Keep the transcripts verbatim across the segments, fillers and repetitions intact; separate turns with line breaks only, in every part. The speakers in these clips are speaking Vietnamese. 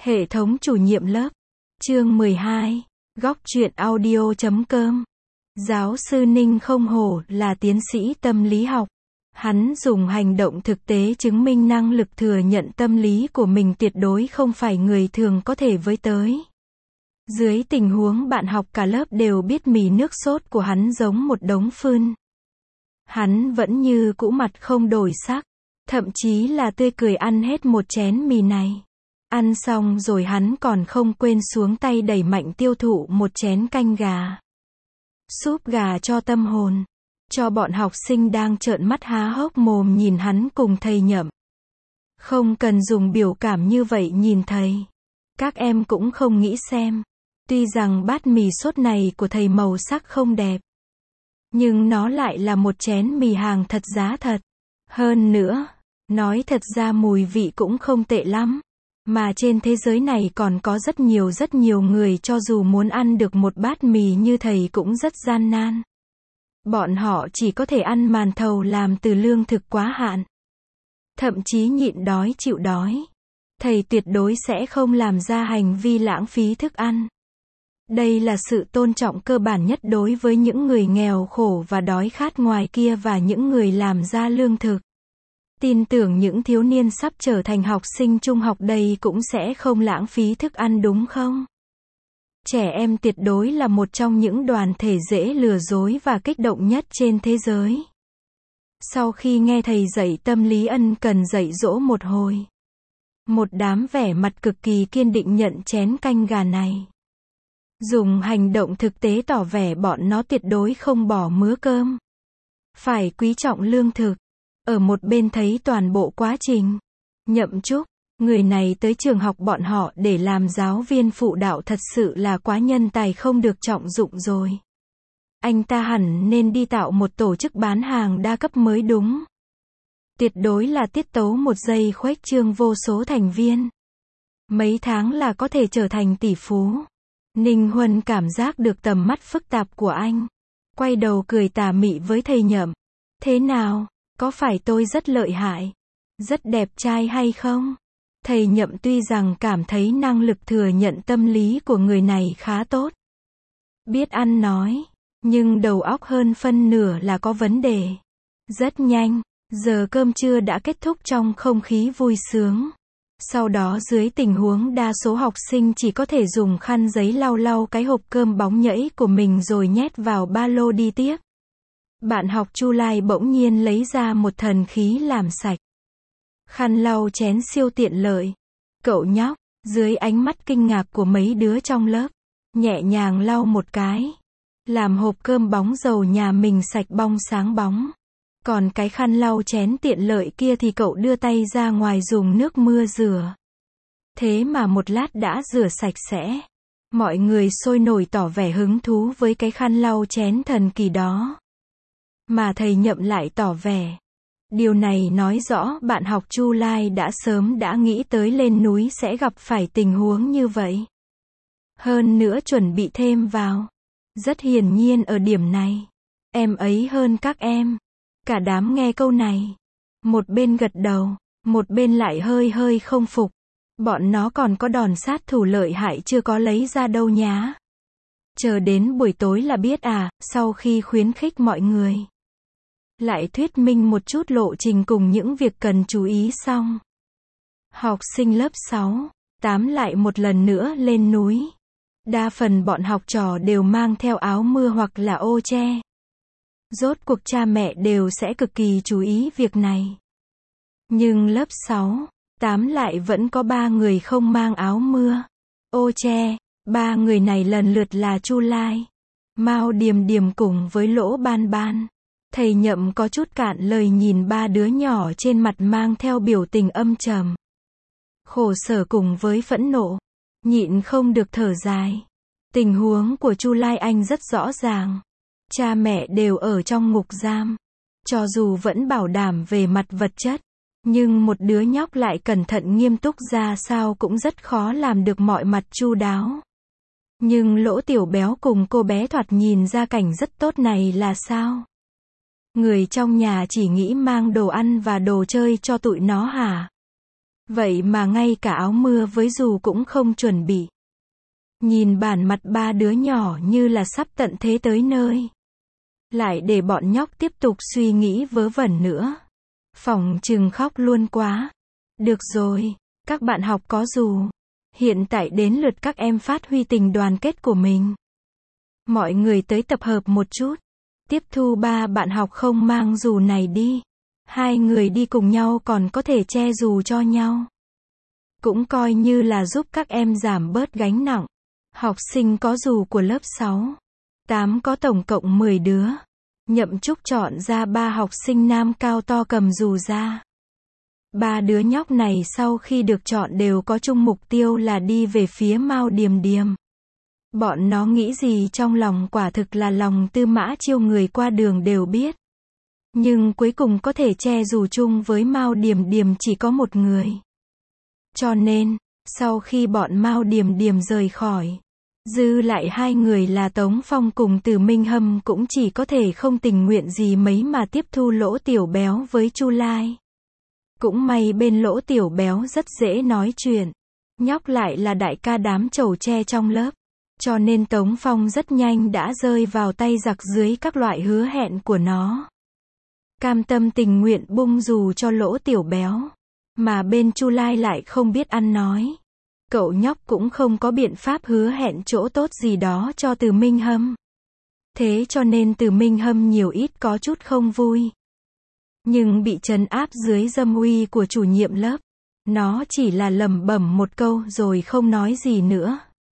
Hệ thống chủ nhiệm lớp. Chương mười hai. Góc truyện audio chấm com. Giáo sư Ninh không hổ là tiến sĩ tâm lý học. Hắn dùng hành động thực tế chứng minh năng lực thừa nhận tâm lý của mình tuyệt đối không phải người thường có thể với tới. Dưới tình huống bạn học cả lớp đều biết mì nước sốt của hắn giống một đống phun, hắn vẫn như cũ mặt không đổi sắc, thậm chí là tươi cười ăn hết một chén mì này. Ăn xong rồi hắn còn không quên xuống tay đẩy mạnh tiêu thụ một chén canh gà. Súp gà cho tâm hồn. Cho bọn học sinh đang trợn mắt há hốc mồm nhìn hắn cùng thầy Nhậm. Không cần dùng biểu cảm như vậy nhìn thầy. Các em cũng không nghĩ xem. Tuy rằng bát mì sốt này của thầy màu sắc không đẹp, nhưng nó lại là một chén mì hàng thật giá thật. Hơn nữa, nói thật ra mùi vị cũng không tệ lắm. Mà trên thế giới này còn có rất nhiều rất nhiều người cho dù muốn ăn được một bát mì như thầy cũng rất gian nan. Bọn họ chỉ có thể ăn màn thầu làm từ lương thực quá hạn. Thậm chí nhịn đói chịu đói. Thầy tuyệt đối sẽ không làm ra hành vi lãng phí thức ăn. Đây là sự tôn trọng cơ bản nhất đối với những người nghèo khổ và đói khát ngoài kia và những người làm ra lương thực. Tin tưởng những thiếu niên sắp trở thành học sinh trung học đây cũng sẽ không lãng phí thức ăn đúng không? Trẻ em tuyệt đối là một trong những đoàn thể dễ lừa dối và kích động nhất trên thế giới. Sau khi nghe thầy dạy tâm lý ân cần dạy dỗ một hồi, một đám vẻ mặt cực kỳ kiên định nhận chén canh gà này. Dùng hành động thực tế tỏ vẻ bọn nó tuyệt đối không bỏ mứa cơm. Phải quý trọng lương thực. Ở một bên thấy toàn bộ quá trình. Nhậm Trúc, người này tới trường học bọn họ để làm giáo viên phụ đạo thật sự là quá nhân tài không được trọng dụng rồi. Anh ta hẳn nên đi tạo một tổ chức bán hàng đa cấp mới đúng. Tuyệt đối là tiết tấu một giây khuếch trương vô số thành viên. Mấy tháng là có thể trở thành tỷ phú. Ninh Huân cảm giác được tầm mắt phức tạp của anh. Quay đầu cười tà mị với thầy Nhậm. Thế nào? Có phải tôi rất lợi hại, rất đẹp trai hay không? Thầy Nhậm tuy rằng cảm thấy năng lực thừa nhận tâm lý của người này khá tốt, biết ăn nói, nhưng đầu óc hơn phân nửa là có vấn đề. Rất nhanh, giờ cơm trưa đã kết thúc trong không khí vui sướng. Sau đó dưới tình huống đa số học sinh chỉ có thể dùng khăn giấy lau lau cái hộp cơm bóng nhẫy của mình rồi nhét vào ba lô đi tiếp. Bạn học Chu Lai bỗng nhiên lấy ra một thần khí làm sạch khăn lau chén siêu tiện lợi. Cậu nhóc, dưới ánh mắt kinh ngạc của mấy đứa trong lớp, nhẹ nhàng lau một cái, làm hộp cơm bóng dầu nhà mình sạch bong sáng bóng. Còn cái khăn lau chén tiện lợi kia thì cậu đưa tay ra ngoài dùng nước mưa rửa. Thế mà một lát đã rửa sạch sẽ. Mọi người sôi nổi tỏ vẻ hứng thú với cái khăn lau chén thần kỳ đó. Mà thầy Nhậm lại tỏ vẻ. Điều này nói rõ bạn học Chu Lai đã sớm đã nghĩ tới lên núi sẽ gặp phải tình huống như vậy. Hơn nữa chuẩn bị thêm vào. Rất hiển nhiên ở điểm này, em ấy hơn các em. Cả đám nghe câu này. Một bên gật đầu, một bên lại hơi hơi không phục. Bọn nó còn có đòn sát thủ lợi hại chưa có lấy ra đâu nhá. Chờ đến buổi tối là biết à, sau khi khuyến khích mọi người lại thuyết minh một chút lộ trình cùng những việc cần chú ý xong. Học sinh lớp sáu, tám lại một lần nữa lên núi. Đa phần bọn học trò đều mang theo áo mưa hoặc là ô che. Rốt cuộc cha mẹ đều sẽ cực kỳ chú ý việc này. Nhưng lớp sáu, tám lại vẫn có ba người không mang áo mưa, ô che. Ba người này lần lượt là Chu Lai, Mao Điềm Điềm cùng với Lỗ Ban Ban. Thầy Nhậm có chút cạn lời nhìn ba đứa nhỏ trên mặt mang theo biểu tình âm trầm, khổ sở cùng với phẫn nộ. Nhịn không được thở dài. Tình huống của Chu Lai Anh rất rõ ràng. Cha mẹ đều ở trong ngục giam. Cho dù vẫn bảo đảm về mặt vật chất, nhưng một đứa nhóc lại cẩn thận nghiêm túc ra sao cũng rất khó làm được mọi mặt chu đáo. Nhưng Lỗ Tiểu Béo cùng cô bé thoạt nhìn ra cảnh rất tốt này là sao? Người trong nhà chỉ nghĩ mang đồ ăn và đồ chơi cho tụi nó hả? Vậy mà ngay cả áo mưa với dù cũng không chuẩn bị. Nhìn bản mặt ba đứa nhỏ như là sắp tận thế tới nơi. Lại để bọn nhóc tiếp tục suy nghĩ vớ vẩn nữa. Phỏng chừng khóc luôn quá. Được rồi, các bạn học có dù. Hiện tại đến lượt các em phát huy tình đoàn kết của mình. Mọi người tới tập hợp một chút. Tiếp thu ba bạn học không mang dù này đi. Hai người đi cùng nhau còn có thể che dù cho nhau. Cũng coi như là giúp các em giảm bớt gánh nặng. Học sinh có dù của lớp sáu, tám có tổng cộng mười đứa. Nhậm Trúc chọn ra ba học sinh nam cao to cầm dù ra. Ba đứa nhóc này sau khi được chọn đều có chung mục tiêu là đi về phía Mao Điềm Điềm. Bọn nó nghĩ gì trong lòng quả thực là lòng Tư Mã Chiêu người qua đường đều biết. Nhưng cuối cùng có thể che dù chung với Mao Điềm Điềm chỉ có một người. Cho nên, sau khi bọn Mao Điềm Điềm rời khỏi, dư lại hai người là Tống Phong cùng Từ Minh Hâm cũng chỉ có thể không tình nguyện gì mấy mà tiếp thu Lỗ Tiểu Béo với Chu Lai. Cũng may bên Lỗ Tiểu Béo rất dễ nói chuyện. Nhóc lại là đại ca đám chầu tre trong lớp. Cho nên Tống Phong rất nhanh đã rơi vào tay giặc dưới các loại hứa hẹn của nó. Cam tâm tình nguyện bung dù cho Lỗ Tiểu Béo. Mà bên Chu Lai lại không biết ăn nói. Cậu nhóc cũng không có biện pháp hứa hẹn chỗ tốt gì đó cho Từ Minh Hâm. Thế cho nên Từ Minh Hâm nhiều ít có chút không vui. Nhưng bị trấn áp dưới dâm uy của chủ nhiệm lớp. Nó chỉ là lẩm bẩm một câu rồi không nói gì nữa.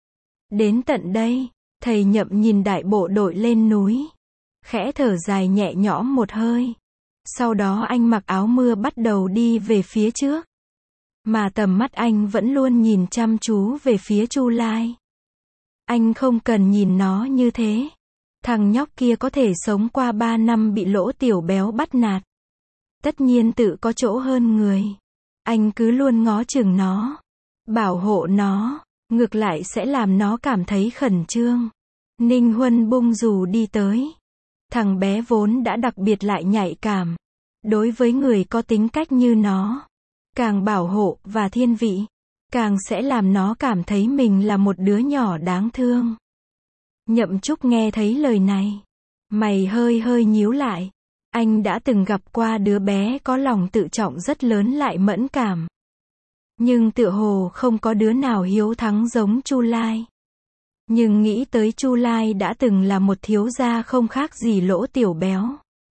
Đến tận đây, thầy Nhậm nhìn đại bộ đội lên núi. Khẽ thở dài nhẹ nhõm một hơi. Sau đó anh mặc áo mưa bắt đầu đi về phía trước. Mà tầm mắt anh vẫn luôn nhìn chăm chú về phía Chu Lai. Anh không cần nhìn nó như thế. Thằng nhóc kia có thể sống qua ba năm bị Lỗ Tiểu Béo bắt nạt. Tất nhiên tự có chỗ hơn người. Anh cứ luôn ngó chừng nó. Bảo hộ nó. Ngược lại sẽ làm nó cảm thấy khẩn trương. Ninh Huân bung dù đi tới. Thằng bé vốn đã đặc biệt lại nhạy cảm. Đối với người có tính cách như nó. Càng bảo hộ và thiên vị. Càng sẽ làm nó cảm thấy mình là một đứa nhỏ đáng thương. Nhậm Trúc nghe thấy lời này. Mày hơi hơi nhíu lại. Anh đã từng gặp qua đứa bé có lòng tự trọng rất lớn lại mẫn cảm. Nhưng tựa hồ không có đứa nào hiếu thắng giống Chu Lai. Nhưng nghĩ tới Chu Lai đã từng là một thiếu gia không khác gì Lỗ Tiểu Béo.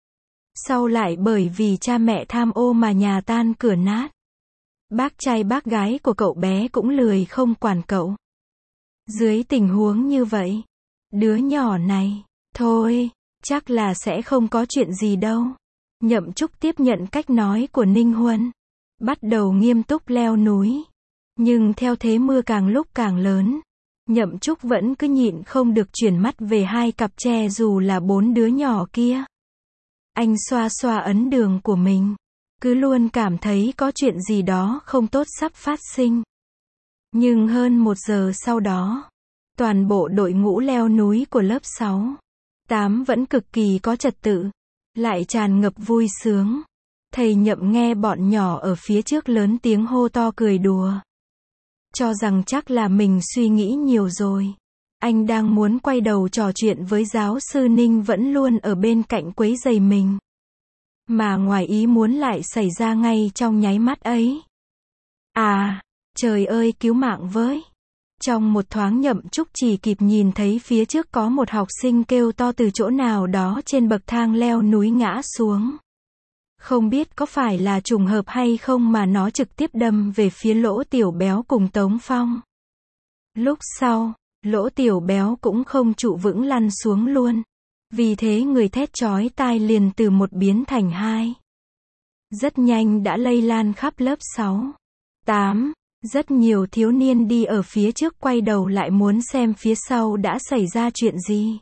Sau lại bởi vì cha mẹ tham ô mà nhà tan cửa nát. Bác trai bác gái của cậu bé cũng lười không quản cậu. Dưới tình huống như vậy, đứa nhỏ này, thôi, chắc là sẽ không có chuyện gì đâu. Nhậm Trúc tiếp nhận cách nói của Ninh Huân. Bắt đầu nghiêm túc leo núi. Nhưng theo thế mưa càng lúc càng lớn. Nhậm Trúc vẫn cứ nhịn không được chuyển mắt về hai cặp tre dù là bốn đứa nhỏ kia. Anh xoa xoa ấn đường của mình. Cứ luôn cảm thấy có chuyện gì đó không tốt sắp phát sinh. Nhưng hơn một giờ sau đó, toàn bộ đội ngũ leo núi của lớp sáu, tám vẫn cực kỳ có trật tự. Lại tràn ngập vui sướng. Thầy Nhậm nghe bọn nhỏ ở phía trước lớn tiếng hô to cười đùa. Cho rằng chắc là mình suy nghĩ nhiều rồi. Anh đang muốn quay đầu trò chuyện với giáo sư Ninh vẫn luôn ở bên cạnh quấy rầy mình. Mà ngoài ý muốn lại xảy ra ngay trong nháy mắt ấy. À, trời ơi cứu mạng với. Trong một thoáng Nhậm Trúc chỉ kịp nhìn thấy phía trước có một học sinh kêu to từ chỗ nào đó trên bậc thang leo núi ngã xuống. Không biết có phải là trùng hợp hay không mà nó trực tiếp đâm về phía Lỗ Tiểu Béo cùng Tống Phong. Lúc sau, Lỗ Tiểu Béo cũng không trụ vững lăn xuống luôn. Vì thế người thét chói tai liền từ một biến thành hai. Rất nhanh đã lây lan khắp lớp sáu, tám. Rất nhiều thiếu niên đi ở phía trước quay đầu lại muốn xem phía sau đã xảy ra chuyện gì.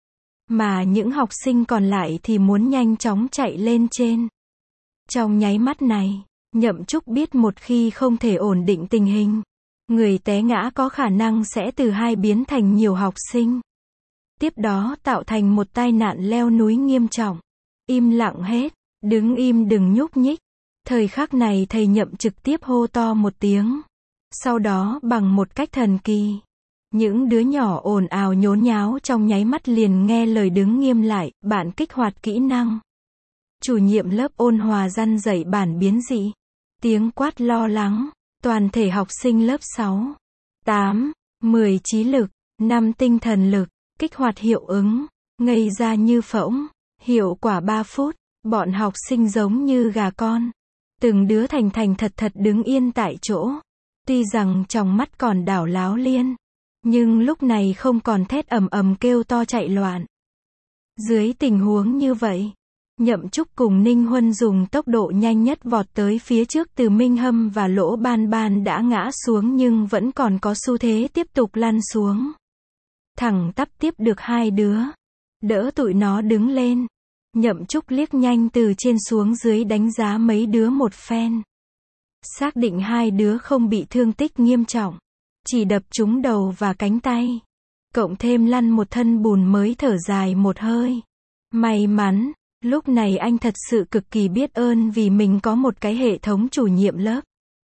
Mà những học sinh còn lại thì muốn nhanh chóng chạy lên trên. Trong nháy mắt này, Nhậm Trúc biết một khi không thể ổn định tình hình, người té ngã có khả năng sẽ từ hai biến thành nhiều học sinh. Tiếp đó tạo thành một tai nạn leo núi nghiêm trọng. Im lặng hết, đứng im đừng nhúc nhích. Thời khắc này thầy Nhậm trực tiếp hô to một tiếng. Sau đó bằng một cách thần kỳ, những đứa nhỏ ồn ào nhốn nháo trong nháy mắt liền nghe lời đứng nghiêm lại, bạn kích hoạt kỹ năng. Chủ nhiệm lớp ôn hòa răn dạy bản biến dị. Tiếng quát lo lắng, toàn thể học sinh lớp sáu, tám, mười trí lực, năm tinh thần lực, kích hoạt hiệu ứng, ngây ra như phỗng, hiệu quả ba phút, bọn học sinh giống như gà con. Từng đứa thành thành thật thật đứng yên tại chỗ. Tuy rằng trong mắt còn đảo láo liên, nhưng lúc này không còn thét ầm ầm kêu to chạy loạn. Dưới tình huống như vậy, Nhậm Trúc cùng Ninh Huân dùng tốc độ nhanh nhất vọt tới phía trước. Từ Minh Hâm và Lỗ Ban Ban đã ngã xuống nhưng vẫn còn có xu thế tiếp tục lăn xuống. Thẳng tắp tiếp được hai đứa, đỡ tụi nó đứng lên. Nhậm Trúc liếc nhanh từ trên xuống dưới đánh giá mấy đứa một phen. Xác định hai đứa không bị thương tích nghiêm trọng, chỉ đập trúng đầu và cánh tay. Cộng thêm lăn một thân bùn mới thở dài một hơi. May mắn, lúc này anh thật sự cực kỳ biết ơn vì mình có một cái hệ thống chủ nhiệm lớp.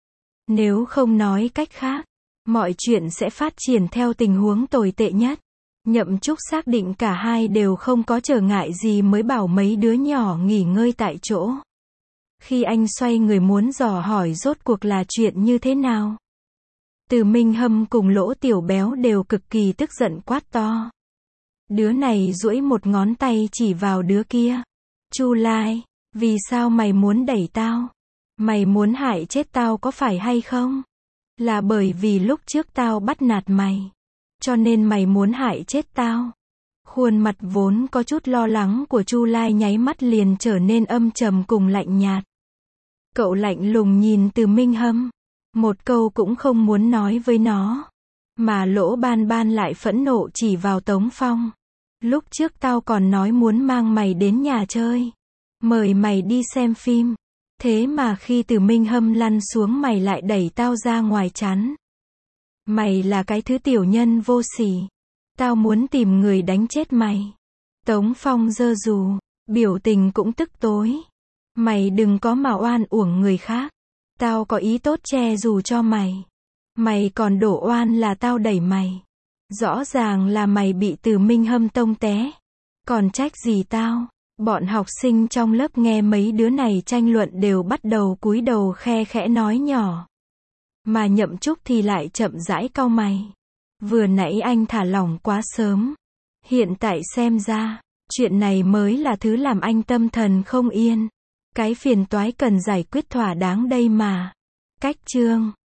Nếu không nói cách khác, mọi chuyện sẽ phát triển theo tình huống tồi tệ nhất. Nhậm Trúc xác định cả hai đều không có trở ngại gì mới bảo mấy đứa nhỏ nghỉ ngơi tại chỗ. Khi anh xoay người muốn dò hỏi rốt cuộc là chuyện như thế nào, Từ Minh Hâm cùng Lỗ Tiểu Béo đều cực kỳ tức giận quát to. Đứa này duỗi một ngón tay chỉ vào đứa kia. Chu Lai, vì sao mày muốn đẩy tao? Mày muốn hại chết tao có phải hay không? Là bởi vì lúc trước tao bắt nạt mày, cho nên mày muốn hại chết tao. Khuôn mặt vốn có chút lo lắng của Chu Lai nháy mắt liền trở nên âm trầm cùng lạnh nhạt. Cậu lạnh lùng nhìn Từ Minh Hâm, một câu cũng không muốn nói với nó. Mà Lỗ Ban Ban lại phẫn nộ chỉ vào Tống Phong. Lúc trước tao còn nói muốn mang mày đến nhà chơi, mời mày đi xem phim. Thế mà khi Từ Minh Hâm lăn xuống mày lại đẩy tao ra ngoài chắn. Mày là cái thứ tiểu nhân vô sỉ. Tao muốn tìm người đánh chết mày. Tống Phong giơ dù, biểu tình cũng tức tối. Mày đừng có mà oan uổng người khác. Tao có ý tốt che dù cho mày. Mày còn đổ oan là tao đẩy mày. Rõ ràng là mày bị Từ Minh Hâm tông té. Còn trách gì tao? Bọn học sinh trong lớp nghe mấy đứa này tranh luận đều bắt đầu cúi đầu khe khẽ nói nhỏ. Mà Nhậm Trúc thì lại chậm rãi cau mày. Vừa nãy anh thả lỏng quá sớm. Hiện tại xem ra, chuyện này mới là thứ làm anh tâm thần không yên. Cái phiền toái cần giải quyết thỏa đáng đây mà. Cách chương